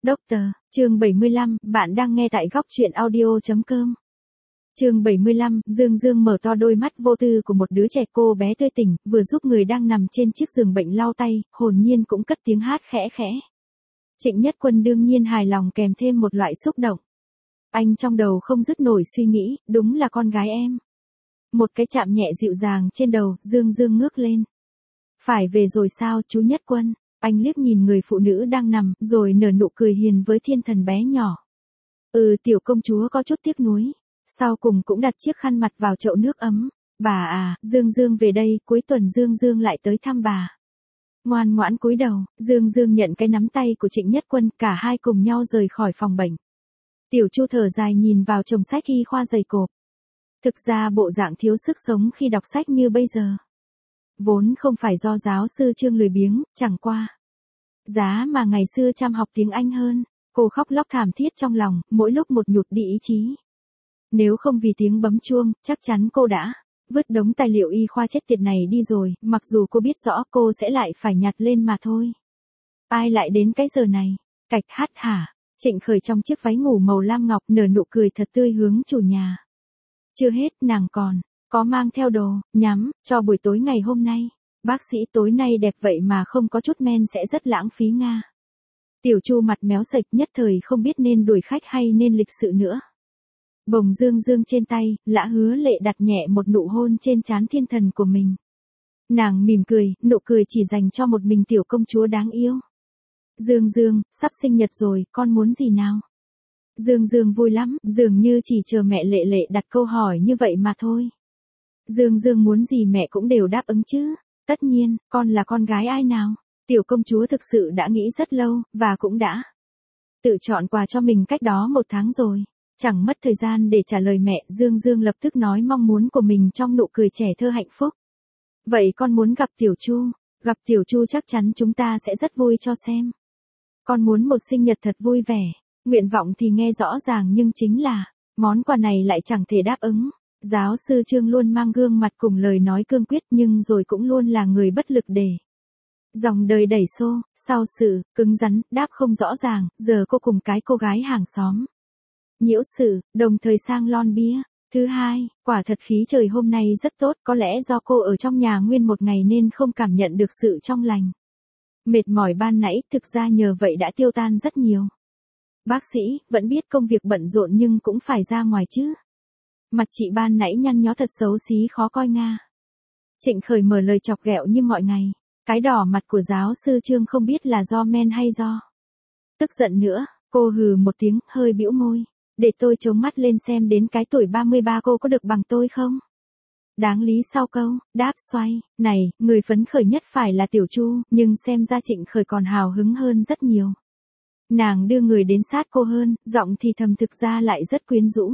Doctor, chương 75, bạn đang nghe tại góc truyện audio.com. Chương 75, Dương Dương mở to đôi mắt vô tư của một đứa trẻ, cô bé tươi tỉnh, vừa giúp người đang nằm trên chiếc giường bệnh lau tay, hồn nhiên cũng cất tiếng hát khẽ khẽ. Trịnh Nhất Quân đương nhiên hài lòng kèm thêm một loại xúc động. Anh trong đầu không dứt nổi suy nghĩ, đúng là con gái em. Một cái chạm nhẹ dịu dàng trên đầu, Dương Dương ngước lên. Phải về rồi sao, chú Nhất Quân? Anh liếc nhìn người phụ nữ đang nằm, rồi nở nụ cười hiền với thiên thần bé nhỏ. Tiểu công chúa có chút tiếc nuối. Sau cùng cũng đặt chiếc khăn mặt vào chậu nước ấm. Bà à, Dương Dương về đây, cuối tuần Dương Dương lại tới thăm bà. Ngoan ngoãn cúi đầu, Dương Dương nhận cái nắm tay của Trịnh Nhất Quân, cả hai cùng nhau rời khỏi phòng bệnh. Tiểu Chu thở dài nhìn vào chồng sách y khoa dày cộp. Thực ra bộ dạng thiếu sức sống khi đọc sách như bây giờ. Vốn không phải do giáo sư Trương lười biếng, chẳng qua. Giá mà ngày xưa chăm học tiếng Anh hơn, cô khóc lóc thảm thiết trong lòng, mỗi lúc một nhụt đi ý chí. Nếu không vì tiếng bấm chuông, chắc chắn cô đã vứt đống tài liệu y khoa chết tiệt này đi rồi, mặc dù cô biết rõ cô sẽ lại phải nhặt lên mà thôi. Ai lại đến cái giờ này? Cạch hát hả? Trịnh Khởi trong chiếc váy ngủ màu lam ngọc nở nụ cười thật tươi hướng chủ nhà. Chưa hết, nàng còn có mang theo đồ nhắm cho buổi tối ngày hôm nay. Bác sĩ tối nay đẹp vậy mà không có chút men sẽ rất lãng phí nga. Tiểu Chu mặt méo sạch, nhất thời không biết nên đuổi khách hay nên lịch sự nữa. Bồng Dương Dương trên tay, Lã Hứa Lệ đặt nhẹ một nụ hôn trên trán thiên thần của mình. Nàng mỉm cười, nụ cười chỉ dành cho một mình tiểu công chúa đáng yêu. Dương Dương, sắp sinh nhật rồi, con muốn gì nào? Dương Dương vui lắm, dường như chỉ chờ mẹ Lệ Lệ đặt câu hỏi như vậy mà thôi. Dương Dương muốn gì mẹ cũng đều đáp ứng chứ. Tất nhiên, con là con gái ai nào? Tiểu công chúa thực sự đã nghĩ rất lâu, và cũng đã tự chọn quà cho mình cách đó 1 tháng rồi. Chẳng mất thời gian để trả lời mẹ, Dương Dương lập tức nói mong muốn của mình trong nụ cười trẻ thơ hạnh phúc. Vậy con muốn gặp Tiểu Chu, gặp Tiểu Chu chắc chắn chúng ta sẽ rất vui cho xem. Con muốn một sinh nhật thật vui vẻ, nguyện vọng thì nghe rõ ràng nhưng chính là, món quà này lại chẳng thể đáp ứng. Giáo sư Trương luôn mang gương mặt cùng lời nói cương quyết nhưng rồi cũng luôn là người bất lực để dòng đời đẩy xô, sau sự, cứng rắn, đáp không rõ ràng, giờ cô cùng cái cô gái hàng xóm. Nhiễu sự, đồng thời sang lon bia. Thứ hai, quả thật khí trời hôm nay rất tốt, có lẽ do cô ở trong nhà nguyên một ngày nên không cảm nhận được sự trong lành. Mệt mỏi ban nãy, thực ra nhờ vậy đã tiêu tan rất nhiều. Bác sĩ, vẫn biết công việc bận rộn nhưng cũng phải ra ngoài chứ. Mặt chị ban nãy nhăn nhó thật xấu xí khó coi nga. Trịnh Khởi mở lời chọc ghẹo như mọi ngày. Cái đỏ mặt của giáo sư Trương không biết là do men hay do tức giận nữa, cô hừ một tiếng, hơi bĩu môi. Để tôi chống mắt lên xem đến cái tuổi 33 cô có được bằng tôi không? Đáng lý sau câu, đáp xoay, này, người phấn khởi nhất phải là Tiểu Chu, nhưng xem ra Trịnh Khởi còn hào hứng hơn rất nhiều. Nàng đưa người đến sát cô hơn, giọng thì thầm thực ra lại rất quyến rũ.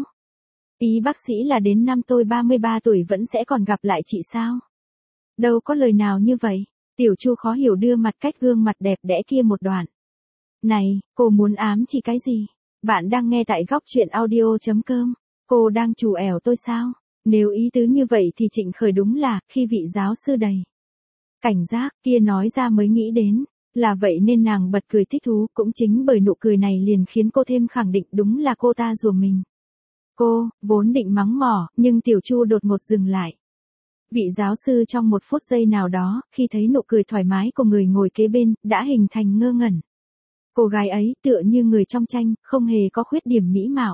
Ý bác sĩ là đến năm tôi 33 tuổi vẫn sẽ còn gặp lại chị sao? Đâu có lời nào như vậy. Tiểu Chu khó hiểu đưa mặt cách gương mặt đẹp đẽ kia một đoạn. Này, cô muốn ám chỉ cái gì? Bạn đang nghe tại góc truyện audio.com. Cô đang trù ẻo tôi sao? Nếu ý tứ như vậy thì Trịnh Khởi đúng là, khi vị giáo sư đầy cảnh giác kia nói ra mới nghĩ đến. Là vậy nên nàng bật cười thích thú, cũng chính bởi nụ cười này liền khiến cô thêm khẳng định đúng là cô ta rùa mình. Cô, vốn định mắng mỏ, nhưng Tiểu Chu đột ngột dừng lại. Vị giáo sư trong một phút giây nào đó, khi thấy nụ cười thoải mái của người ngồi kế bên, đã hình thành ngơ ngẩn. Cô gái ấy tựa như người trong tranh, không hề có khuyết điểm mỹ mạo.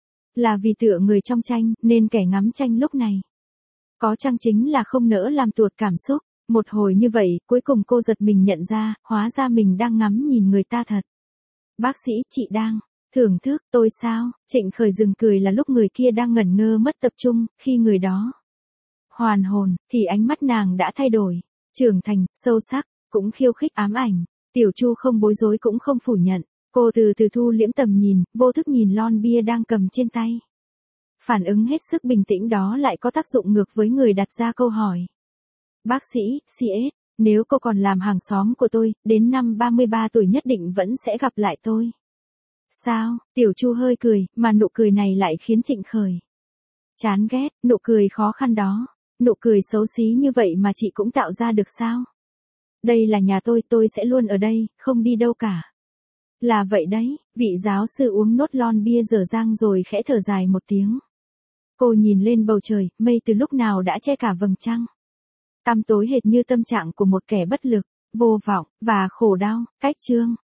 Là vì tựa người trong tranh, nên kẻ ngắm tranh lúc này có chăng chính là không nỡ làm tuột cảm xúc. Một hồi như vậy, cuối cùng cô giật mình nhận ra, hóa ra mình đang ngắm nhìn người ta thật. Bác sĩ, chị đang thưởng thức tôi sao? Trịnh Khởi dừng cười là lúc người kia đang ngẩn ngơ mất tập trung, khi người đó hoàn hồn, thì ánh mắt nàng đã thay đổi, trưởng thành, sâu sắc, cũng khiêu khích ám ảnh. Tiểu Chu không bối rối cũng không phủ nhận, cô từ từ thu liễm tầm nhìn, vô thức nhìn lon bia đang cầm trên tay. Phản ứng hết sức bình tĩnh đó lại có tác dụng ngược với người đặt ra câu hỏi. Bác sĩ, CS, nếu cô còn làm hàng xóm của tôi, đến năm 33 tuổi nhất định vẫn sẽ gặp lại tôi. Sao? Tiểu Chu hơi cười, mà nụ cười này lại khiến Trịnh Khởi chán ghét, nụ cười khó khăn đó. Nụ cười xấu xí như vậy mà chị cũng tạo ra được sao? Đây là nhà tôi sẽ luôn ở đây, không đi đâu cả. Là vậy đấy, vị giáo sư uống nốt lon bia dở dang rồi khẽ thở dài một tiếng. Cô nhìn lên bầu trời, mây từ lúc nào đã che cả vầng trăng. Tăm tối hệt như tâm trạng của một kẻ bất lực, vô vọng, và khổ đau. Cách chương